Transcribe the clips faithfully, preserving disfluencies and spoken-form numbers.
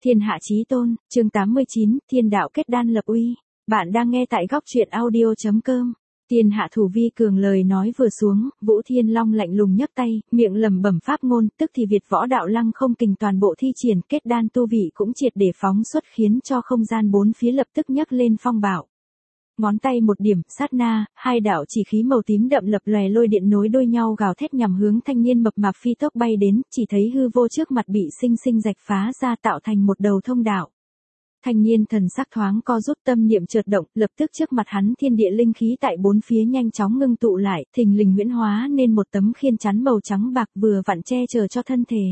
Thiên hạ chí tôn, chương tám mươi chín, thiên đạo kết đan lập uy. Bạn đang nghe tại góc truyện audio chấm com. Thiên hạ thủ vi cường lời nói vừa xuống, Vũ Thiên Long lạnh lùng nhấc tay, miệng lẩm bẩm pháp ngôn, tức thì Việt võ đạo lăng không kình toàn bộ thi triển, kết đan tu vị cũng triệt để phóng xuất, khiến cho không gian bốn phía lập tức nhấc lên phong bạo. Ngón tay một điểm, sát na, hai đạo chỉ khí màu tím đậm lập lòe lôi điện nối đuôi nhau gào thét nhằm hướng thanh niên mập mạp phi tốc bay đến, chỉ thấy hư vô trước mặt bị sinh sinh rạch phá ra tạo thành một đầu thông đạo. Thanh niên thần sắc thoáng co rút, tâm niệm chợt động, lập tức trước mặt hắn thiên địa linh khí tại bốn phía nhanh chóng ngưng tụ lại, thình lình huyễn hóa nên một tấm khiên chắn màu trắng bạc vừa vặn che chở cho thân thể.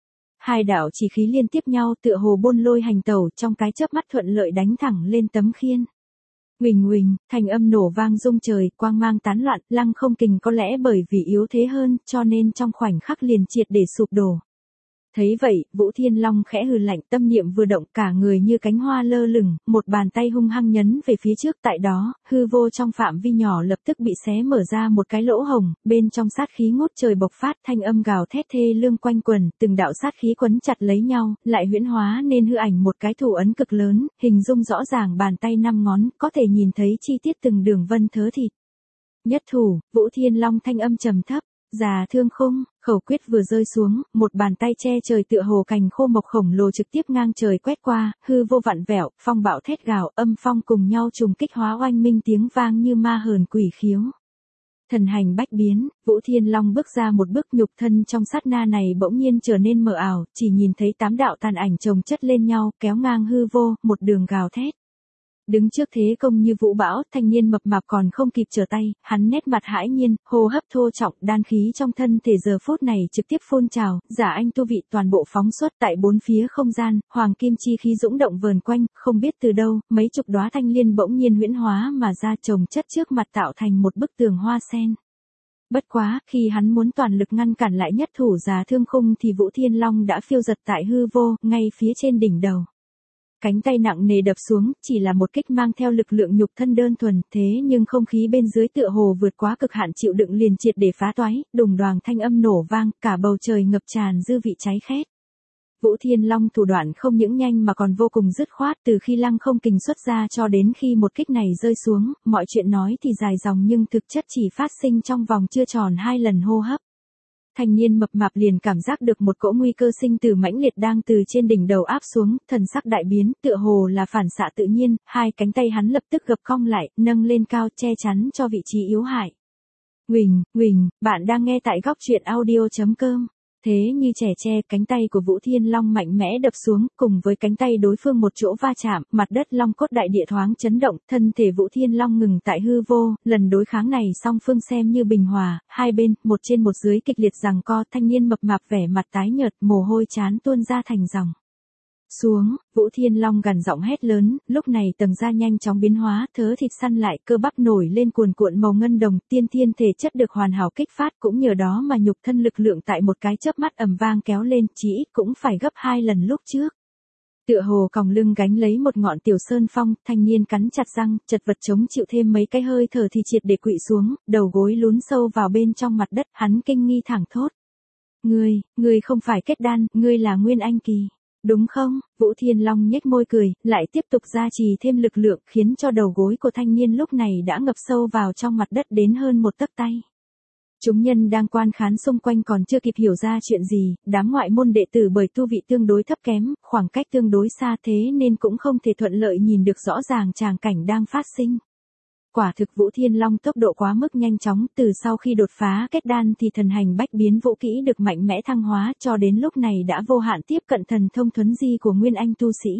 Hai đạo chỉ khí liên tiếp nhau tựa hồ bôn lôi hành tẩu, trong cái chớp mắt thuận lợi đánh thẳng lên tấm khiên. Huỳnh huỳnh, thanh âm nổ vang rung trời, quang mang tán loạn, lăng không kình có lẽ bởi vì yếu thế hơn, cho nên trong khoảnh khắc liền triệt để sụp đổ. Thấy vậy, Vũ Thiên Long khẽ hừ lạnh, tâm niệm vừa động, cả người như cánh hoa lơ lửng, một bàn tay hung hăng nhấn về phía trước, tại đó, hư vô trong phạm vi nhỏ lập tức bị xé mở ra một cái lỗ hồng, bên trong sát khí ngút trời bộc phát, thanh âm gào thét thê lương quanh quần, từng đạo sát khí quấn chặt lấy nhau, lại huyễn hóa nên hư ảnh một cái thủ ấn cực lớn, hình dung rõ ràng bàn tay năm ngón, có thể nhìn thấy chi tiết từng đường vân thớ thịt. Nhất thủ, Vũ Thiên Long thanh âm trầm thấp. Già thương khung, khẩu quyết vừa rơi xuống, một bàn tay che trời tựa hồ cành khô mộc khổng lồ trực tiếp ngang trời quét qua, hư vô vặn vẹo, phong bạo thét gào, âm phong cùng nhau trùng kích hóa oanh minh tiếng vang như ma hờn quỷ khiếu. Thần hành bách biến, Vũ Thiên Long bước ra một bước, nhục thân trong sát na này bỗng nhiên trở nên mờ ảo, chỉ nhìn thấy tám đạo tàn ảnh chồng chất lên nhau, kéo ngang hư vô, một đường gào thét. Đứng trước thế công như vũ bão, thanh niên mập mạp còn không kịp trở tay, hắn nét mặt hãi nhiên, hô hấp thô trọng, đan khí trong thân thể giờ phút này trực tiếp phun trào, giả anh tu vị toàn bộ phóng xuất tại bốn phía không gian, hoàng kim chi khí dũng động vờn quanh, không biết từ đâu, mấy chục đóa thanh liên bỗng nhiên huyễn hóa mà ra chồng chất trước mặt tạo thành một bức tường hoa sen. Bất quá, khi hắn muốn toàn lực ngăn cản lại nhất thủ Già thương khung thì Vũ Thiên Long đã phiêu giật tại hư vô, ngay phía trên đỉnh đầu. Cánh tay nặng nề đập xuống, chỉ là một kích mang theo lực lượng nhục thân đơn thuần, thế nhưng không khí bên dưới tựa hồ vượt quá cực hạn chịu đựng liền triệt để phá toái, đùng đoàng thanh âm nổ vang, cả bầu trời ngập tràn dư vị cháy khét. Vũ Thiên Long thủ đoạn không những nhanh mà còn vô cùng dứt khoát, từ khi lăng không kình xuất ra cho đến khi một kích này rơi xuống, mọi chuyện nói thì dài dòng nhưng thực chất chỉ phát sinh trong vòng chưa tròn hai lần hô hấp. Thanh niên mập mạp liền cảm giác được một cỗ nguy cơ sinh tử mãnh liệt đang từ trên đỉnh đầu áp xuống, thần sắc đại biến, tựa hồ là phản xạ tự nhiên, hai cánh tay hắn lập tức gập cong lại, nâng lên cao che chắn cho vị trí yếu hại. Huỳnh, huỳnh, bạn đang nghe tại góc truyện audio chấm com. Thế như trẻ tre, cánh tay của Vũ Thiên Long mạnh mẽ đập xuống, cùng với cánh tay đối phương một chỗ va chạm, mặt đất long cốt đại địa thoáng chấn động, thân thể Vũ Thiên Long ngừng tại hư vô, lần đối kháng này song phương xem như bình hòa, hai bên, một trên một dưới kịch liệt giằng co, thanh niên mập mạp vẻ mặt tái nhợt, mồ hôi trán tuôn ra thành dòng. Xuống, Vũ Thiên Long gằn giọng hét lớn, lúc này tầng da nhanh chóng biến hóa, thớ thịt săn lại, cơ bắp nổi lên cuồn cuộn màu ngân đồng, tiên thiên thể chất được hoàn hảo kích phát, cũng nhờ đó mà nhục thân lực lượng tại một cái chớp mắt ầm vang kéo lên, chỉ ít cũng phải gấp hai lần lúc trước. Tựa hồ còng lưng gánh lấy một ngọn tiểu sơn phong, thanh niên cắn chặt răng, chật vật chống chịu thêm mấy cái hơi thở thì triệt để quỵ xuống, đầu gối lún sâu vào bên trong mặt đất, hắn kinh nghi thẳng thốt. Ngươi, ngươi không phải kết đan, ngươi là Nguyên Anh kỳ. Đúng không? Vũ Thiên Long nhếch môi cười, lại tiếp tục gia trì thêm lực lượng, khiến cho đầu gối của thanh niên lúc này đã ngập sâu vào trong mặt đất đến hơn một tấc tay. Chúng nhân đang quan khán xung quanh còn chưa kịp hiểu ra chuyện gì, đám ngoại môn đệ tử bởi tu vị tương đối thấp kém, khoảng cách tương đối xa thế nên cũng không thể thuận lợi nhìn được rõ ràng tràng cảnh đang phát sinh. Quả thực Vũ Thiên Long tốc độ quá mức nhanh chóng, từ sau khi đột phá kết đan thì thần hành bách biến vũ kỹ được mạnh mẽ thăng hóa, cho đến lúc này đã vô hạn tiếp cận thần thông thuấn di của Nguyên Anh tu sĩ.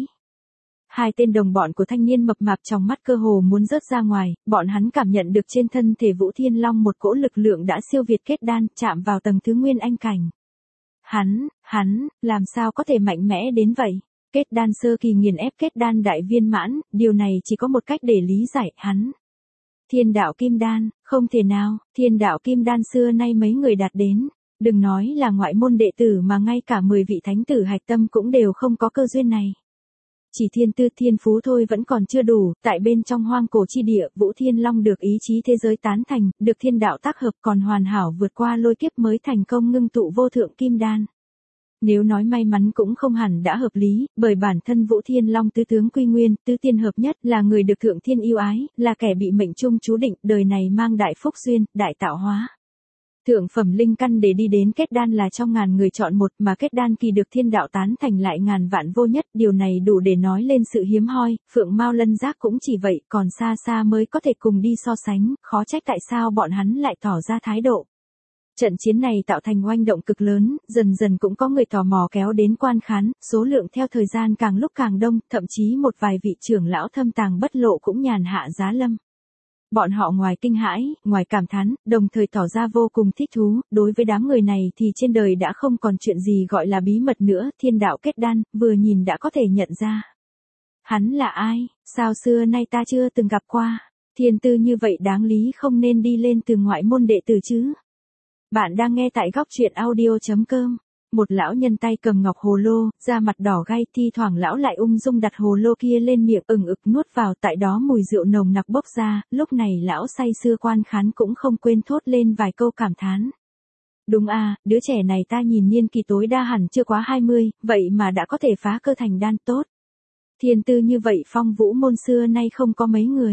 Hai tên đồng bọn của thanh niên mập mạp trong mắt cơ hồ muốn rớt ra ngoài, bọn hắn cảm nhận được trên thân thể Vũ Thiên Long một cỗ lực lượng đã siêu việt kết đan, chạm vào tầng thứ Nguyên Anh cảnh. Hắn, hắn, làm sao có thể mạnh mẽ đến vậy? Kết đan sơ kỳ nghiền ép kết đan đại viên mãn, điều này chỉ có một cách để lý giải, hắn. Thiên đạo kim đan, không thể nào, thiên đạo kim đan xưa nay mấy người đạt đến, đừng nói là ngoại môn đệ tử mà ngay cả mười vị thánh tử hạch tâm cũng đều không có cơ duyên này. Chỉ thiên tư thiên phú thôi vẫn còn chưa đủ, tại bên trong hoang cổ chi địa, Vũ Thiên Long được ý chí thế giới tán thành, được thiên đạo tác hợp còn hoàn hảo vượt qua lôi kiếp mới thành công ngưng tụ vô thượng kim đan. Nếu nói may mắn cũng không hẳn đã hợp lý, bởi bản thân Vũ Thiên Long tứ tướng quy nguyên, tứ tiên hợp nhất, là người được thượng thiên yêu ái, là kẻ bị mệnh trung chú định, đời này mang đại phúc duyên, đại tạo hóa. Thượng phẩm linh căn để đi đến kết đan là trong ngàn người chọn một, mà kết đan kỳ được thiên đạo tán thành lại ngàn vạn vô nhất, điều này đủ để nói lên sự hiếm hoi, Phượng Mao Lân Giác cũng chỉ vậy, còn xa xa mới có thể cùng đi so sánh, khó trách tại sao bọn hắn lại tỏ ra thái độ. Trận chiến này tạo thành oanh động cực lớn, dần dần cũng có người tò mò kéo đến quan khán, số lượng theo thời gian càng lúc càng đông, thậm chí một vài vị trưởng lão thâm tàng bất lộ cũng nhàn hạ giá lâm. Bọn họ ngoài kinh hãi, ngoài cảm thán, đồng thời tỏ ra vô cùng thích thú, đối với đám người này thì trên đời đã không còn chuyện gì gọi là bí mật nữa, thiên đạo kết đan, vừa nhìn đã có thể nhận ra. Hắn là ai, sao xưa nay ta chưa từng gặp qua, thiên tư như vậy đáng lý không nên đi lên từ ngoại môn đệ tử chứ. Bạn đang nghe tại góc truyện audio.com. Một lão nhân tay cầm ngọc hồ lô, da mặt đỏ gay, thi thoảng lão lại ung dung đặt hồ lô kia lên miệng ừng ực nuốt vào, tại đó mùi rượu nồng nặc bốc ra, lúc này lão say sưa quan khán cũng không quên thốt lên vài câu cảm thán. Đúng à, đứa trẻ này ta nhìn niên kỳ tối đa hẳn chưa quá hai mươi, vậy mà đã có thể phá cơ thành đan tốt. Thiên tư như vậy phong vũ môn xưa nay không có mấy người.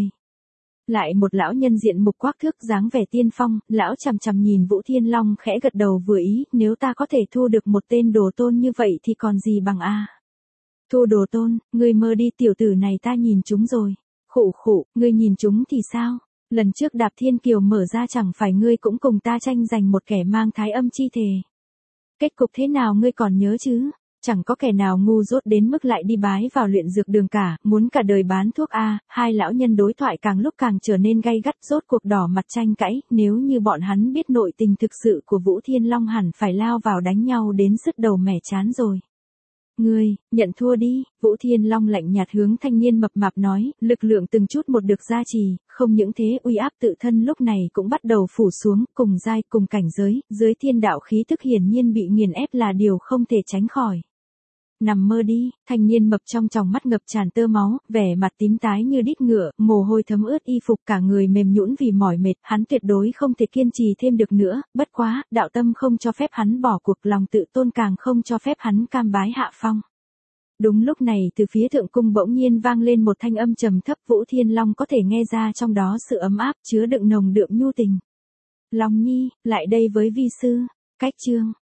Lại một lão nhân diện mục quắc thước dáng vẻ tiên phong, lão chằm chằm nhìn Vũ Thiên Long khẽ gật đầu vừa ý, nếu ta có thể thu được một tên đồ tôn như vậy thì còn gì bằng a. Thu đồ tôn, ngươi mơ đi, tiểu tử này ta nhìn chúng rồi. Khụ khụ, ngươi nhìn chúng thì sao? Lần trước Đạp Thiên Kiều mở ra chẳng phải ngươi cũng cùng ta tranh giành một kẻ mang thái âm chi thể. Kết cục thế nào ngươi còn nhớ chứ? Chẳng có kẻ nào ngu dốt đến mức lại đi bái vào luyện dược đường cả, muốn cả đời bán thuốc a. Hai lão nhân đối thoại càng lúc càng trở nên gay gắt, rốt cuộc đỏ mặt tranh cãi, nếu như bọn hắn biết nội tình thực sự của Vũ Thiên Long hẳn phải lao vào đánh nhau đến sứt đầu mẻ chán rồi. Ngươi, nhận thua đi, Vũ Thiên Long lạnh nhạt hướng thanh niên mập mạp nói, lực lượng từng chút một được gia trì, không những thế uy áp tự thân lúc này cũng bắt đầu phủ xuống, cùng giai, cùng cảnh giới, dưới thiên đạo khí tức hiển nhiên bị nghiền ép là điều không thể tránh khỏi. Nằm mơ đi, thanh niên mập trong tròng mắt ngập tràn tơ máu, vẻ mặt tím tái như đít ngựa, mồ hôi thấm ướt y phục, cả người mềm nhũn vì mỏi mệt, hắn tuyệt đối không thể kiên trì thêm được nữa, bất quá, đạo tâm không cho phép hắn bỏ cuộc, lòng tự tôn càng không cho phép hắn cam bái hạ phong. Đúng lúc này từ phía thượng cung bỗng nhiên vang lên một thanh âm trầm thấp, Vũ Thiên Long có thể nghe ra trong đó sự ấm áp chứa đựng nồng đượm nhu tình. Long nhi, lại đây với vi sư, cách chương.